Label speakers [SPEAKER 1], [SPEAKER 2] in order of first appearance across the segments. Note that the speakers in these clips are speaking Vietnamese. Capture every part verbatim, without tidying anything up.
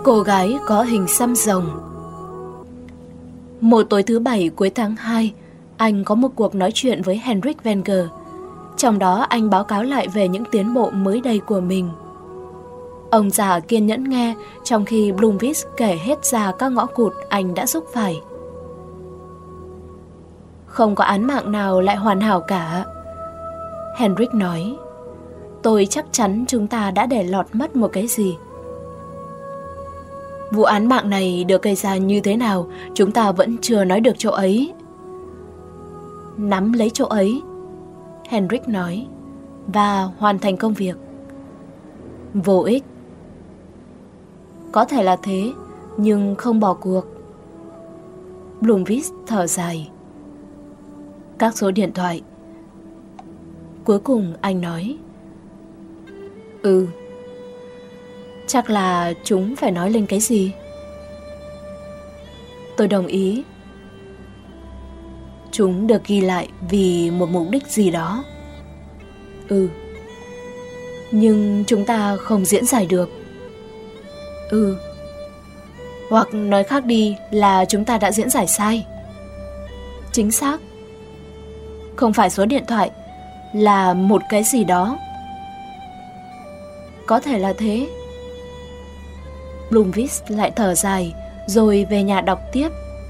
[SPEAKER 1] Cô gái có hình xăm rồng. Một tối thứ bảy cuối tháng hai, anh có một cuộc nói chuyện với Henrik Wenger. Trong đó anh báo cáo lại về những tiến bộ mới đây của mình. Ông già kiên nhẫn nghe, trong khi Blomqvist kể hết ra các ngõ cụt anh đã giúp phải. Không có án mạng nào lại hoàn hảo cả, Henrik nói. Tôi chắc chắn chúng ta đã để lọt mất một cái gì. Vụ án mạng này được gây ra như thế nào, chúng ta vẫn chưa nói được chỗ ấy. Nắm lấy chỗ ấy, Henrik nói, và hoàn thành công việc. Vô ích. Có thể là thế, nhưng không bỏ cuộc. Blomqvist thở dài. Các số điện thoại. Cuối cùng anh nói. Ừ. Chắc là chúng phải nói lên cái gì? Tôi đồng ý. Chúng được ghi lại vì một mục đích gì đó. Ừ. Nhưng chúng ta không diễn giải được. Ừ. Hoặc nói khác đi là chúng ta đã diễn giải sai. Chính xác. Không phải số điện thoại, là một cái gì đó. Có thể là thế. Blomqvist lại thở dài, rồi về nhà đọc tiếp.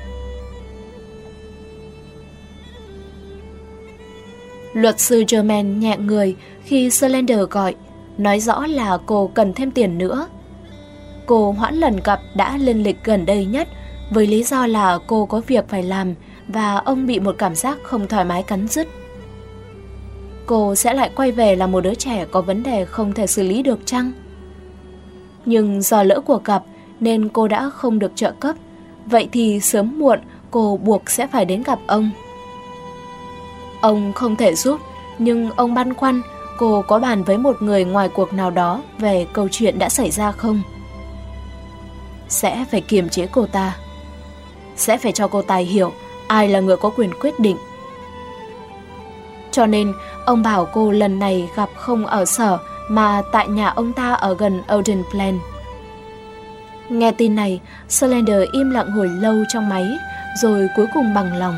[SPEAKER 1] Luật sư Germain nhẹ người khi Slender gọi, nói rõ là cô cần thêm tiền nữa. Cô hoãn lần gặp đã lên lịch gần đây nhất, với lý do là cô có việc phải làm và ông bị một cảm giác không thoải mái cắn rứt. Cô sẽ lại quay về là một đứa trẻ có vấn đề không thể xử lý được chăng? Nhưng do lỡ cuộc gặp nên cô đã không được trợ cấp. Vậy thì sớm muộn cô buộc sẽ phải đến gặp ông. Ông không thể giúp, nhưng ông băn khoăn cô có bàn với một người ngoài cuộc nào đó về câu chuyện đã xảy ra không? Sẽ phải kiềm chế cô ta. Sẽ phải cho cô ta hiểu ai là người có quyền quyết định. Cho nên ông bảo cô lần này gặp không ở sở mà tại nhà ông ta ở gần Oden Plain. Nghe tin này, Slender im lặng hồi lâu trong máy, rồi cuối cùng bằng lòng.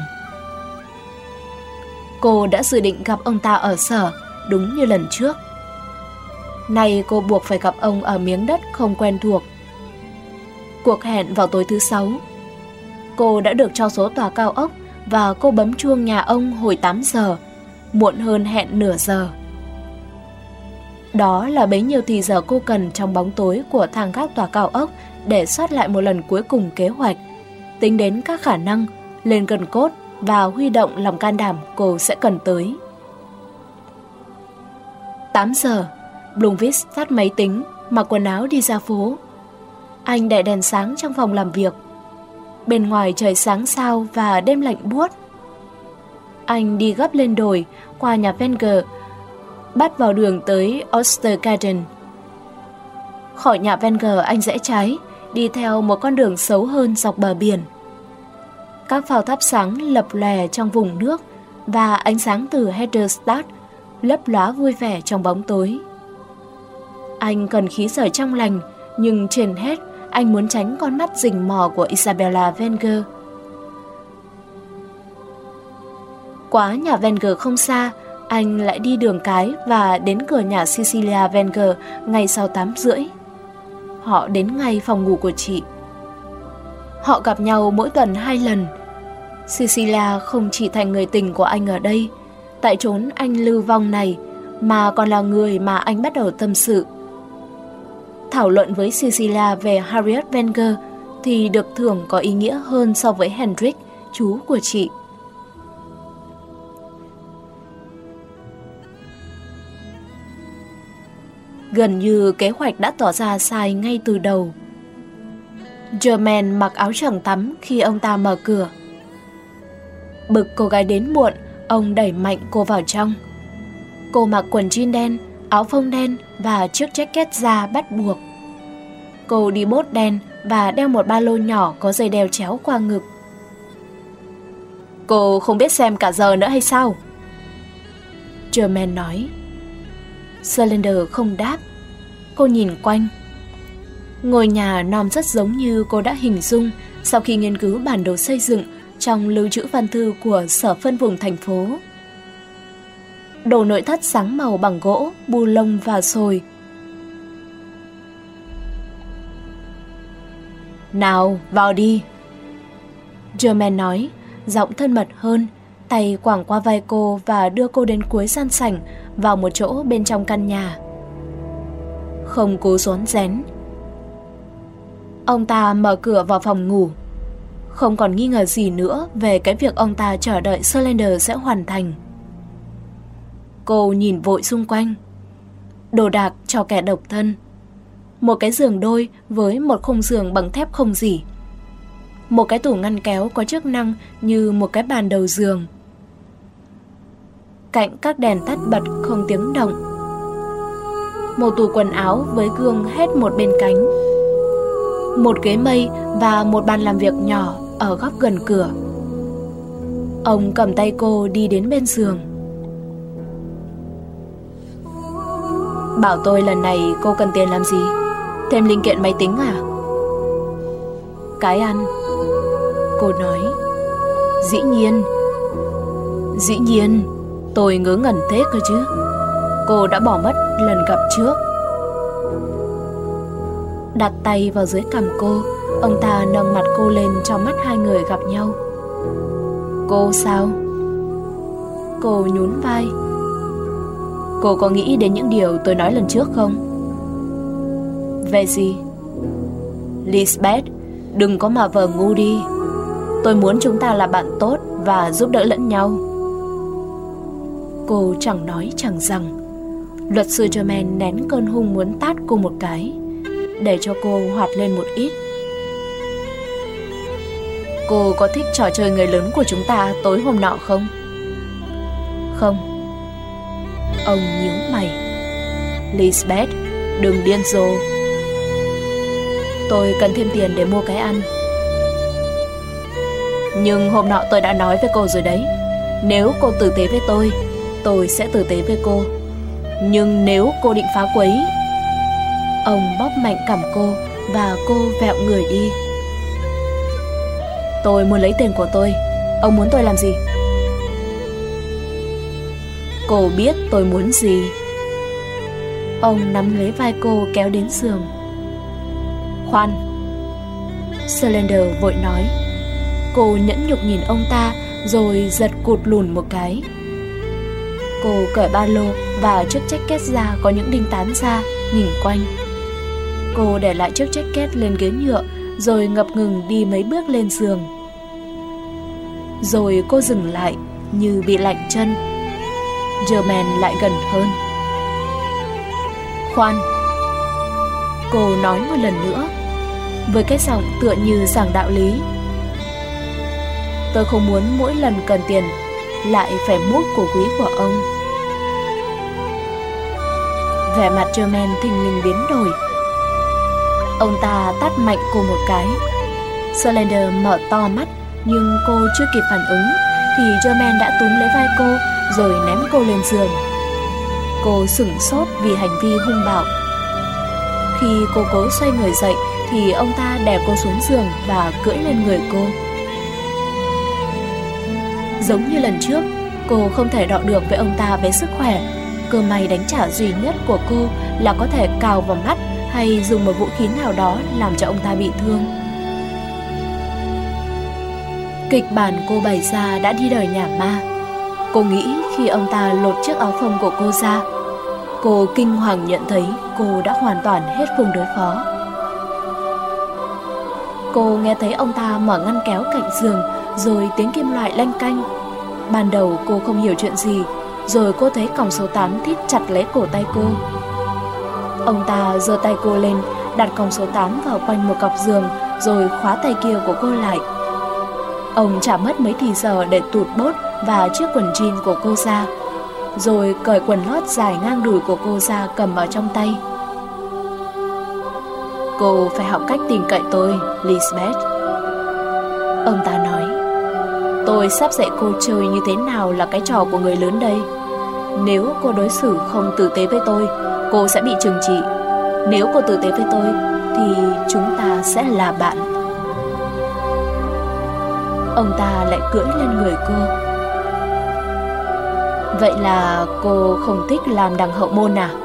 [SPEAKER 1] Cô đã dự định gặp ông ta ở sở, đúng như lần trước. Nay cô buộc phải gặp ông ở miếng đất không quen thuộc. Cuộc hẹn vào tối thứ sáu. Cô đã được cho số tòa cao ốc và cô bấm chuông nhà ông hồi tám giờ, muộn hơn hẹn nửa giờ. Đó là bấy nhiêu thì giờ cô cần trong bóng tối của thang gác tòa cao ốc để soát lại một lần cuối cùng kế hoạch, tính đến các khả năng, lên gần cốt và huy động lòng can đảm cô sẽ cần tới. tám giờ, Blomqvist tắt máy tính, mặc quần áo đi ra phố. Anh để đèn sáng trong phòng làm việc. Bên ngoài trời sáng sao và đêm lạnh buốt. Anh đi gấp lên đồi, qua nhà Wenger, bắt vào đường tới Ostergarden. Khỏi nhà Wenger anh rẽ trái, đi theo một con đường xấu hơn dọc bờ biển. Các phao thắp sáng lập lòe trong vùng nước và ánh sáng từ Hederstad lấp lóa vui vẻ trong bóng tối. Anh cần khí trời trong lành, nhưng trên hết anh muốn tránh con mắt rình mò của Isabella Wenger. Quá nhà Wenger không xa, anh lại đi đường cái và đến cửa nhà Cecilia Wenger ngay sau tám rưỡi. Họ đến ngay phòng ngủ của chị. Họ gặp nhau mỗi tuần hai lần. Cecilia không chỉ thành người tình của anh ở đây, tại chốn anh lưu vong này, mà còn là người mà anh bắt đầu tâm sự. Thảo luận với Cecilia về Harriet Wenger thì được thưởng có ý nghĩa hơn so với Henrik, chú của chị. Gần như kế hoạch đã tỏ ra sai ngay từ đầu. Germain mặc áo choàng tắm khi ông ta mở cửa. Bực cô gái đến muộn, ông đẩy mạnh cô vào trong. Cô mặc quần jean đen, áo phông đen và chiếc jacket da bắt buộc. Cô đi bốt đen và đeo một ba lô nhỏ có dây đeo chéo qua ngực. Cô không biết xem cả giờ nữa hay sao? Germain nói. Slender không đáp. Cô nhìn quanh. Ngôi nhà non rất giống như cô đã hình dung sau khi nghiên cứu bản đồ xây dựng trong lưu trữ văn thư của Sở Phân vùng thành phố. Đồ nội thất sáng màu bằng gỗ, bu lông và sồi. Nào, vào đi, Germaine nói, giọng thân mật hơn, tay quàng qua vai cô và đưa cô đến cuối gian sảnh vào một chỗ bên trong căn nhà. Không cố rón rén. Ông ta mở cửa vào phòng ngủ. Không còn nghi ngờ gì nữa về cái việc ông ta chờ đợi Solander sẽ hoàn thành. Cô nhìn vội xung quanh. Đồ đạc cho kẻ độc thân. Một cái giường đôi với một khung giường bằng thép không rỉ. Một cái tủ ngăn kéo có chức năng như một cái bàn đầu giường. Cạnh các đèn tắt bật không tiếng động. Một tủ quần áo với gương hết một bên cánh. Một ghế mây và một bàn làm việc nhỏ ở góc gần cửa. Ông cầm tay cô đi đến bên giường. Bảo tôi lần này cô cần tiền làm gì? Thêm linh kiện máy tính à? Cái ăn, cô nói. Dĩ nhiên. Dĩ nhiên. Tôi ngớ ngẩn thế cơ chứ. Cô đã bỏ mất lần gặp trước. Đặt tay vào dưới cằm cô, ông ta nâng mặt cô lên cho mắt hai người gặp nhau. Cô sao? Cô nhún vai. Cô có nghĩ đến những điều tôi nói lần trước không? Về gì? Lisbeth, đừng có mà vờ ngu đi. Tôi muốn chúng ta là bạn tốt và giúp đỡ lẫn nhau. Cô chẳng nói chẳng rằng. Luật sư Germaine nén cơn hung muốn tát cô một cái, để cho cô hoạt lên một ít. Cô có thích trò chơi người lớn của chúng ta tối hôm nọ không? Không. Ông nhíu mày. Lisbeth, đừng điên rồ. Tôi cần thêm tiền để mua cái ăn. Nhưng hôm nọ tôi đã nói với cô rồi đấy. Nếu cô tử tế với tôi, tôi sẽ tử tế với cô. Nhưng nếu cô định phá quấy... Ông bóp mạnh cằm cô và cô vẹo người đi. Tôi muốn lấy tiền của tôi. Ông muốn tôi làm gì? Cô biết tôi muốn gì. Ông nắm lấy vai cô kéo đến giường. Khoan, Solander vội nói. Cô nhẫn nhục nhìn ông ta rồi giật cụt lùn một cái. Cô cởi ba lô và chiếc jacket ra có những đinh tán ra, nhìn quanh. Cô để lại chiếc jacket lên ghế nhựa rồi ngập ngừng đi mấy bước lên giường. Rồi cô dừng lại như bị lạnh chân. Germaine lại gần hơn. Khoan, cô nói một lần nữa với cái giọng tựa như giảng đạo lý. Tôi không muốn mỗi lần cần tiền lại phải mút của quý của ông. Vẻ mặt Germaine thình lình biến đổi. Ông ta tát mạnh cô một cái. Solander mở to mắt, nhưng cô chưa kịp phản ứng thì Germaine đã túm lấy vai cô rồi ném cô lên giường. Cô sửng sốt vì hành vi hung bạo. Khi cô cố xoay người dậy thì ông ta đè cô xuống giường và cưỡi lên người cô. Giống như lần trước, cô không thể đọ được với ông ta về sức khỏe. Cơ may đánh trả duy nhất của cô là có thể cào vào mắt hay dùng một vũ khí nào đó làm cho ông ta bị thương. Kịch bản cô bày ra đã đi đời nhà ma. Cô nghĩ khi ông ta lột chiếc áo phông của cô ra, cô kinh hoàng nhận thấy cô đã hoàn toàn hết vùng đối phó. Cô nghe thấy ông ta mở ngăn kéo cạnh giường, rồi tiếng kim loại lanh canh. Ban đầu cô không hiểu chuyện gì, rồi cô thấy còng số tám thít chặt lấy cổ tay cô. Ông ta giơ tay cô lên, đặt còng số tám vào quanh một cọc giường, rồi khóa tay kia của cô lại. Ông chả mất mấy thì giờ để tụt bốt và chiếc quần jean của cô ra, rồi cởi quần lót dài ngang đùi của cô ra cầm ở trong tay. Cô phải học cách tin cậy tôi, Lisbeth. Ông ta nói. Tôi sắp dạy cô chơi như thế nào là cái trò của người lớn đây. Nếu cô đối xử không tử tế với tôi, cô sẽ bị trừng trị. Nếu cô tử tế với tôi, thì chúng ta sẽ là bạn. Ông ta lại cưỡi lên người cô. Vậy là cô không thích làm đằng hậu môn à?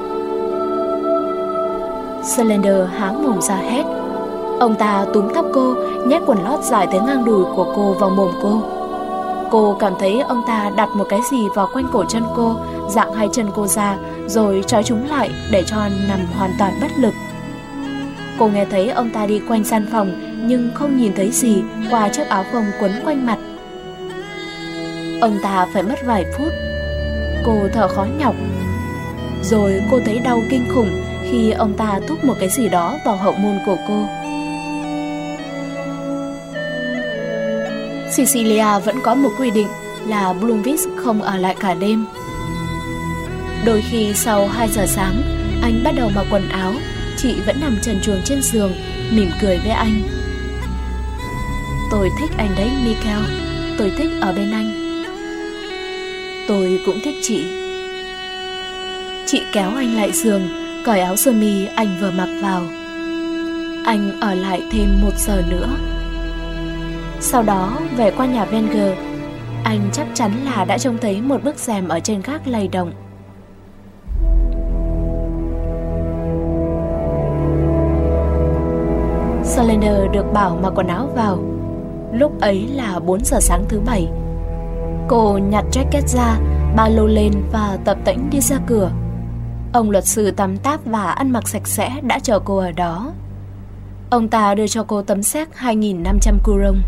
[SPEAKER 1] Slender há mồm ra hét. Ông ta túm tóc cô, nhét quần lót dài tới ngang đùi của cô vào mồm cô. Cô cảm thấy ông ta đặt một cái gì vào quanh cổ chân cô, dạng hai chân cô ra, rồi trói chúng lại để cho nằm hoàn toàn bất lực. Cô nghe thấy ông ta đi quanh gian phòng, nhưng không nhìn thấy gì qua chiếc áo phông quấn quanh mặt. Ông ta phải mất vài phút. Cô thở khó nhọc. Rồi cô thấy đau kinh khủng khi ông ta thúc một cái gì đó vào hậu môn của cô. Cecilia vẫn có một quy định là Bloomfield không ở lại cả đêm. Đôi khi sau hai giờ sáng, anh bắt đầu mặc quần áo, chị vẫn nằm trần truồng trên giường, mỉm cười với anh. Tôi thích anh đấy, Michael. Tôi thích ở bên anh. Tôi cũng thích chị. Chị kéo anh lại giường, cởi áo sơ mi anh vừa mặc vào. Anh ở lại thêm một giờ nữa. Sau đó về qua nhà Wenger. Anh chắc chắn là đã trông thấy một bức rèm ở trên gác lay động. Slender được bảo mặc quần áo vào. Lúc ấy là bốn giờ sáng thứ bảy. Cô nhặt jacket ra, ba lô lên và tập tễnh đi ra cửa. Ông luật sư tắm táp và ăn mặc sạch sẽ đã chờ cô ở đó. Ông ta đưa cho cô tấm séc hai nghìn năm trăm kuron.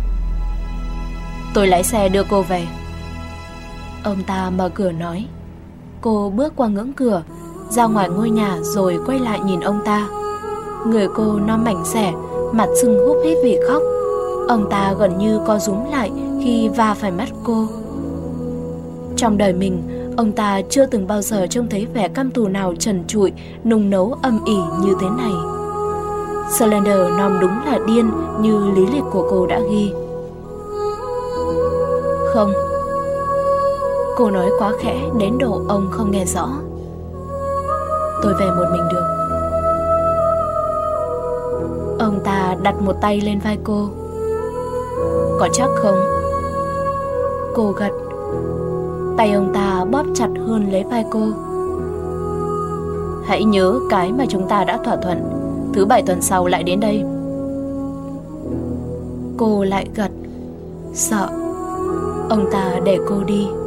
[SPEAKER 1] Tôi lái xe đưa cô về. Ông ta mở cửa nói. Cô bước qua ngưỡng cửa, ra ngoài ngôi nhà rồi quay lại nhìn ông ta. Người cô non mảnh xẻ, mặt sưng húp hít vì khóc. Ông ta gần như co rúm lại khi va phải mắt cô. Trong đời mình, ông ta chưa từng bao giờ trông thấy vẻ căm thù nào trần trụi, nung nấu âm ỉ như thế này. Slender nom đúng là điên như lý lịch của cô đã ghi. Không. Cô nói quá khẽ đến độ ông không nghe rõ. Tôi về một mình được. Ông ta đặt một tay lên vai cô. Có chắc không? Cô gật. Tay ông ta bóp chặt hơn lấy vai cô. Hãy nhớ cái mà chúng ta đã thỏa thuận. Thứ bảy tuần sau lại đến đây. Cô lại gật. Sợ. Ông ta để cô đi.